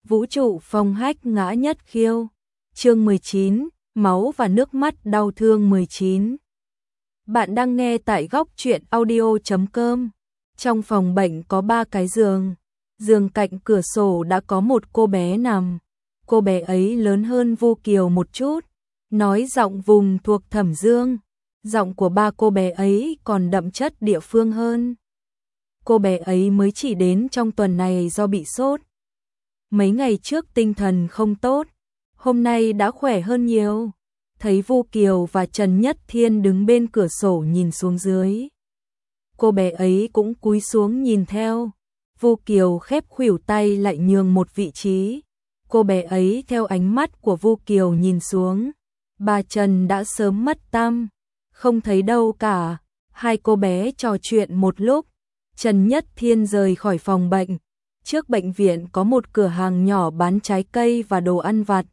Vũ trụ phong hách ngã nhất khiêu. Chương 19, máu và nước mắt đau thương 19. Bạn đang nghe tại góc truyện audio.com. Trong phòng bệnh có 3 cái giường. Giường cạnh cửa sổ đã có một cô bé nằm. Cô bé ấy lớn hơn Vu Kiều một chút, nói giọng vùng thuộc Thẩm Dương. Giọng của ba cô bé ấy còn đậm chất địa phương hơn. Cô bé ấy mới chỉ đến trong tuần này do bị sốt. Mấy ngày trước tinh thần không tốt, hôm nay đã khỏe hơn nhiều. Thấy Vu Kiều và Trần Nhất Thiên đứng bên cửa sổ nhìn xuống dưới, cô bé ấy cũng cúi xuống nhìn theo. Vu Kiều khép khuỷu tay lại nhường một vị trí. Cô bé ấy theo ánh mắt của Vu Kiều nhìn xuống. Bà Trần đã sớm mất tăm, không thấy đâu cả. Hai cô bé trò chuyện một lúc, Trần Nhất Thiên rời khỏi phòng bệnh. Trước bệnh viện có một cửa hàng nhỏ bán trái cây và đồ ăn vặt.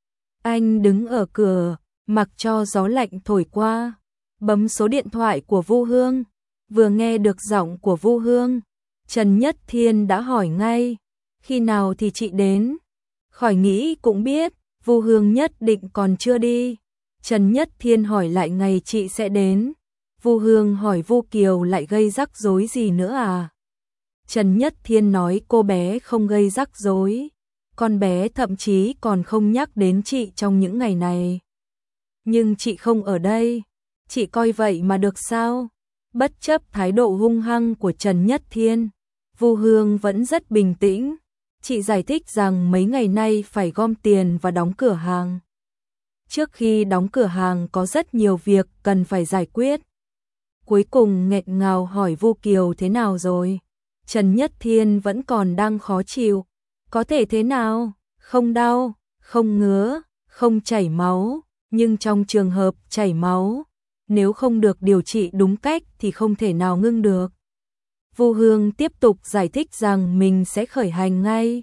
Anh đứng ở cửa, mặc cho gió lạnh thổi qua, bấm số điện thoại của Vu Hương. Vừa nghe được giọng của Vu Hương, Trần Nhất Thiên đã hỏi ngay, khi nào thì chị đến? Khỏi nghĩ cũng biết, Vu Hương nhất định còn chưa đi. Trần Nhất Thiên hỏi lại ngày chị sẽ đến. Vu Hương hỏi Vu Kiều lại gây rắc rối gì nữa à? Trần Nhất Thiên nói cô bé không gây rắc rối. Con bé thậm chí còn không nhắc đến chị trong những ngày này. Nhưng chị không ở đây, chị coi vậy mà được sao? Bất chấp thái độ hung hăng của Trần Nhất Thiên, Vu Hương vẫn rất bình tĩnh. Chị giải thích rằng mấy ngày nay phải gom tiền và đóng cửa hàng. Trước khi đóng cửa hàng có rất nhiều việc cần phải giải quyết. Cuối cùng nghẹn ngào hỏi Vu Kiều thế nào rồi. Trần Nhất Thiên vẫn còn đang khó chịu. Có thể thế nào? Không đau, không ngứa, không chảy máu. Nhưng trong trường hợp chảy máu, nếu không được điều trị đúng cách thì không thể nào ngưng được. Vu Hương tiếp tục giải thích rằng mình sẽ khởi hành ngay.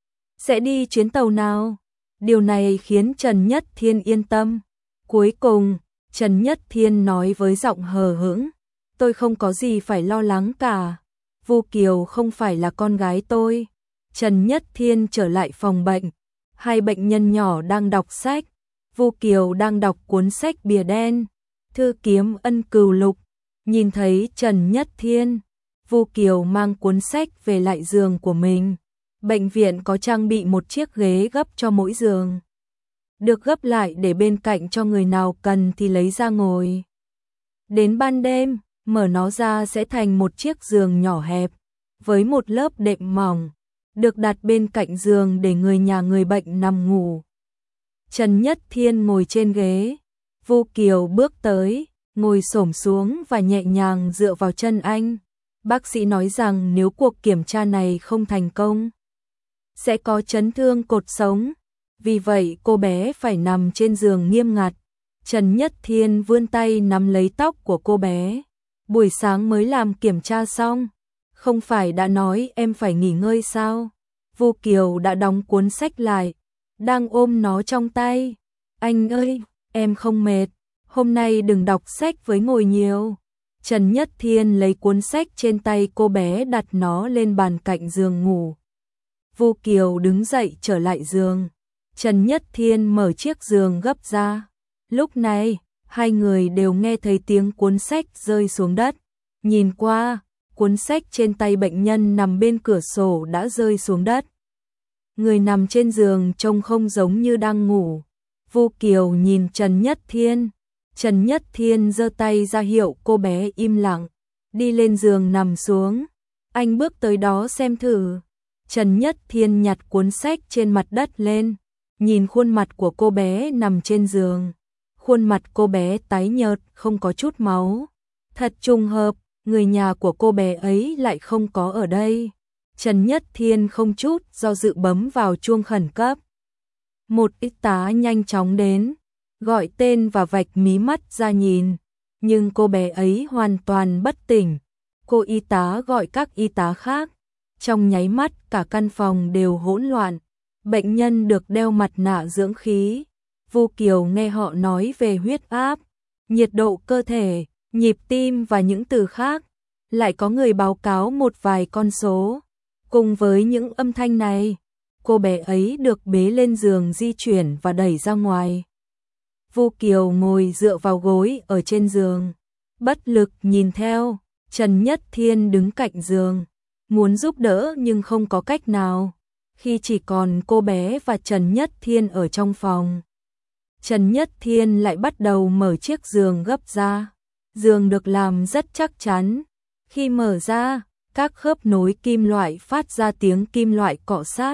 Sẽ đi chuyến tàu nào? Điều này khiến Trần Nhất Thiên yên tâm. Cuối cùng, Trần Nhất Thiên nói với giọng hờ hững, tôi không có gì phải lo lắng cả. Vu Kiều không phải là con gái tôi. Trần Nhất Thiên trở lại phòng bệnh. Hai bệnh nhân nhỏ đang đọc sách. Vu Kiều đang đọc cuốn sách bìa đen, Thư kiếm ân cừu lục. Nhìn thấy Trần Nhất Thiên, Vu Kiều mang cuốn sách về lại giường của mình. Bệnh viện có trang bị một chiếc ghế gấp cho mỗi giường. Được gấp lại để bên cạnh cho người nào cần thì lấy ra ngồi. Đến ban đêm, mở nó ra sẽ thành một chiếc giường nhỏ hẹp, với một lớp đệm mỏng, được đặt bên cạnh giường để người nhà người bệnh nằm ngủ. Trần Nhất Thiên ngồi trên ghế, Vu Kiều bước tới, ngồi xổm xuống và nhẹ nhàng dựa vào chân anh. Bác sĩ nói rằng nếu cuộc kiểm tra này không thành công, sẽ có chấn thương cột sống. Vì vậy cô bé phải nằm trên giường nghiêm ngặt. Trần Nhất Thiên vươn tay nắm lấy tóc của cô bé. Buổi sáng mới làm kiểm tra xong, không phải đã nói em phải nghỉ ngơi sao? Vu Kiều đã đóng cuốn sách lại, đang ôm nó trong tay. Anh ơi, em không mệt, hôm nay đừng đọc sách với ngồi nhiều. Trần Nhất Thiên lấy cuốn sách trên tay cô bé đặt nó lên bàn cạnh giường ngủ. Vu Kiều đứng dậy trở lại giường. Trần Nhất Thiên mở chiếc giường gấp ra. Lúc này, hai người đều nghe thấy tiếng cuốn sách rơi xuống đất. Nhìn qua, cuốn sách trên tay bệnh nhân nằm bên cửa sổ đã rơi xuống đất. Người nằm trên giường trông không giống như đang ngủ. Vu Kiều nhìn Trần Nhất Thiên. Trần Nhất Thiên giơ tay ra hiệu cô bé im lặng, đi lên giường nằm xuống. Anh bước tới đó xem thử. Trần Nhất Thiên nhặt cuốn sách trên mặt đất lên, nhìn khuôn mặt của cô bé nằm trên giường. Khuôn mặt cô bé tái nhợt, không có chút máu. Thật trùng hợp, người nhà của cô bé ấy lại không có ở đây. Trần Nhất Thiên không chút do dự bấm vào chuông khẩn cấp. Một y tá nhanh chóng đến, gọi tên và vạch mí mắt ra nhìn, nhưng cô bé ấy hoàn toàn bất tỉnh. Cô y tá gọi các y tá khác, trong nháy mắt cả căn phòng đều hỗn loạn. Bệnh nhân được đeo mặt nạ dưỡng khí. Vu Kiều nghe họ nói về huyết áp, nhiệt độ cơ thể, nhịp tim và những từ khác. Lại có người báo cáo một vài con số. Cùng với những âm thanh này, cô bé ấy được bế lên giường di chuyển và đẩy ra ngoài. Vu Kiều ngồi dựa vào gối ở trên giường, bất lực nhìn theo. Trần Nhất Thiên đứng cạnh giường, muốn giúp đỡ nhưng không có cách nào. Khi chỉ còn cô bé và Trần Nhất Thiên ở trong phòng, Trần Nhất Thiên lại bắt đầu mở chiếc giường gấp ra. Giường được làm rất chắc chắn. Khi mở ra, các khớp nối kim loại phát ra tiếng kim loại cọ sát.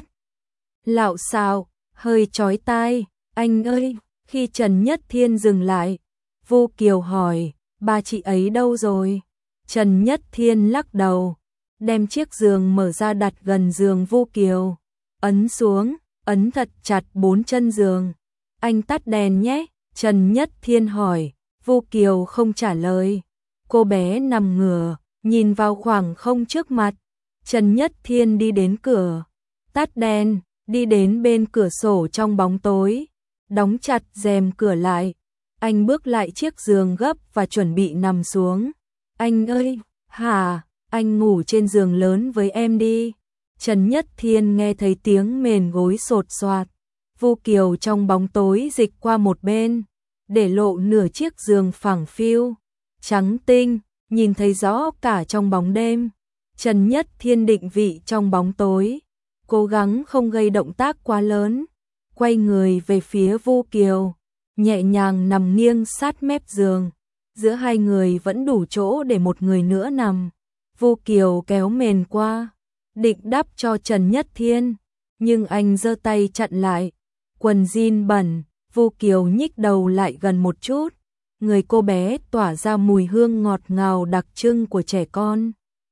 Lạo xạo, hơi chói tai. Anh ơi! Khi Trần Nhất Thiên dừng lại, Vu Kiều hỏi, ba chị ấy đâu rồi? Trần Nhất Thiên lắc đầu, đem chiếc giường mở ra đặt gần giường Vu Kiều. Ấn xuống, ấn thật chặt 4 chân giường. Anh tắt đèn nhé, Trần Nhất Thiên hỏi. Vu Kiều không trả lời. Cô bé nằm ngửa, nhìn vào khoảng không trước mặt. Trần Nhất Thiên đi đến cửa, tắt đèn, đi đến bên cửa sổ trong bóng tối, đóng chặt rèm cửa lại. Anh bước lại chiếc giường gấp và chuẩn bị nằm xuống. Anh ơi, hả, anh ngủ trên giường lớn với em đi. Trần Nhất Thiên nghe thấy tiếng mền gối sột soạt. Vu Kiều trong bóng tối dịch qua một bên, để lộ nửa chiếc giường phẳng phiu, trắng tinh, nhìn thấy rõ cả trong bóng đêm. Trần Nhất Thiên định vị trong bóng tối, cố gắng không gây động tác quá lớn, quay người về phía Vu Kiều, nhẹ nhàng nằm nghiêng sát mép giường. Giữa hai người vẫn đủ chỗ để một người nữa nằm. Vu Kiều kéo mền qua, định đắp cho Trần Nhất Thiên, nhưng anh giơ tay chặn lại. Quần jean bẩn. Vu Kiều nhích đầu lại gần một chút. Người cô bé tỏa ra mùi hương ngọt ngào đặc trưng của trẻ con.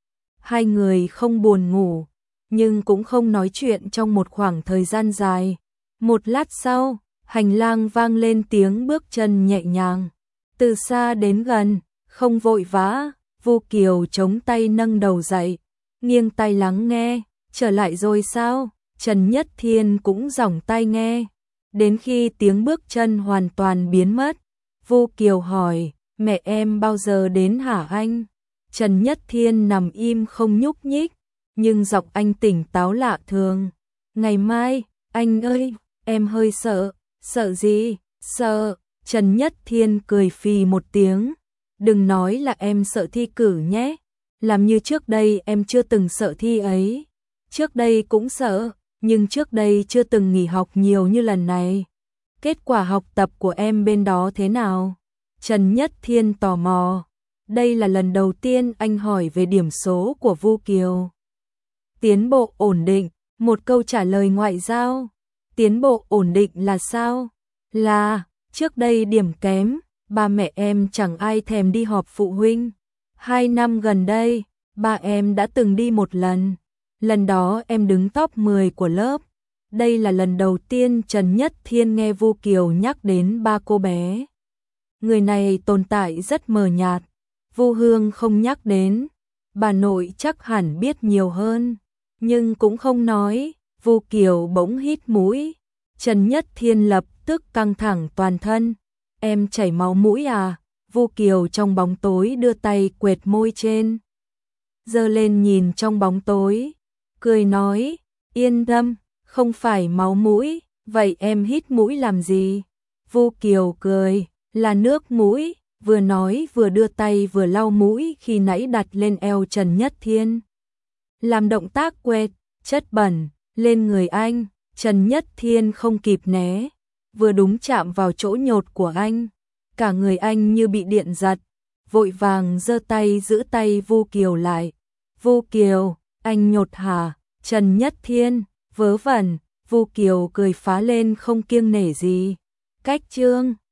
Hai người không buồn ngủ, nhưng cũng không nói chuyện trong một khoảng thời gian dài. Một lát sau, hành lang vang lên tiếng bước chân nhẹ nhàng. Từ xa đến gần, không vội vã, Vu Kiều chống tay nâng đầu dậy, nghiêng tai lắng nghe. Trở lại rồi sao? Trần Nhất Thiên cũng giỏng tai nghe. Đến khi tiếng bước chân hoàn toàn biến mất, Vu Kiều hỏi, mẹ em bao giờ đến hả anh? Trần Nhất Thiên nằm im không nhúc nhích, nhưng giọng anh tỉnh táo lạ thường. Ngày mai, anh ơi, em hơi sợ. Sợ gì? Sợ. Trần Nhất Thiên cười phì một tiếng. Đừng nói là em sợ thi cử nhé. Làm như trước đây em chưa từng sợ thi ấy. Trước đây cũng sợ, nhưng trước đây chưa từng nghỉ học nhiều như lần này. Kết quả học tập của em bên đó thế nào? Trần Nhất Thiên tò mò. Đây là lần đầu tiên anh hỏi về điểm số của Vu Kiều. Tiến bộ ổn định, một câu trả lời ngoại giao. Tiến bộ ổn định là sao? Là, trước đây điểm kém, ba mẹ em chẳng ai thèm đi họp phụ huynh. 2 năm gần đây, ba em đã từng đi một lần. Lần đó em đứng top 10 của lớp. Đây là lần đầu tiên Trần Nhất Thiên nghe Vu Kiều nhắc đến ba cô bé. Người này tồn tại rất mờ nhạt. Vu Hương không nhắc đến. Bà nội chắc hẳn biết nhiều hơn, nhưng cũng không nói. Vu Kiều bỗng hít mũi. Trần Nhất Thiên lập tức căng thẳng toàn thân. Em chảy máu mũi à? Vu Kiều trong bóng tối đưa tay quệt môi trên, giơ lên nhìn trong bóng tối, cười nói, yên tâm, không phải máu mũi, vậy em hít mũi làm gì? Vu Kiều cười, là nước mũi, vừa nói vừa đưa tay vừa lau mũi khi nãy đặt lên eo Trần Nhất Thiên. Làm động tác quệt, chất bẩn, lên người anh. Trần Nhất Thiên không kịp né, vừa đúng chạm vào chỗ nhột của anh. Cả người anh như bị điện giật, vội vàng giơ tay giữ tay Vu Kiều lại. Vu Kiều, anh nhột hả? Trần Nhất Thiên, vớ vẩn. Vu Kiều cười phá lên không kiêng nể gì. Cách chương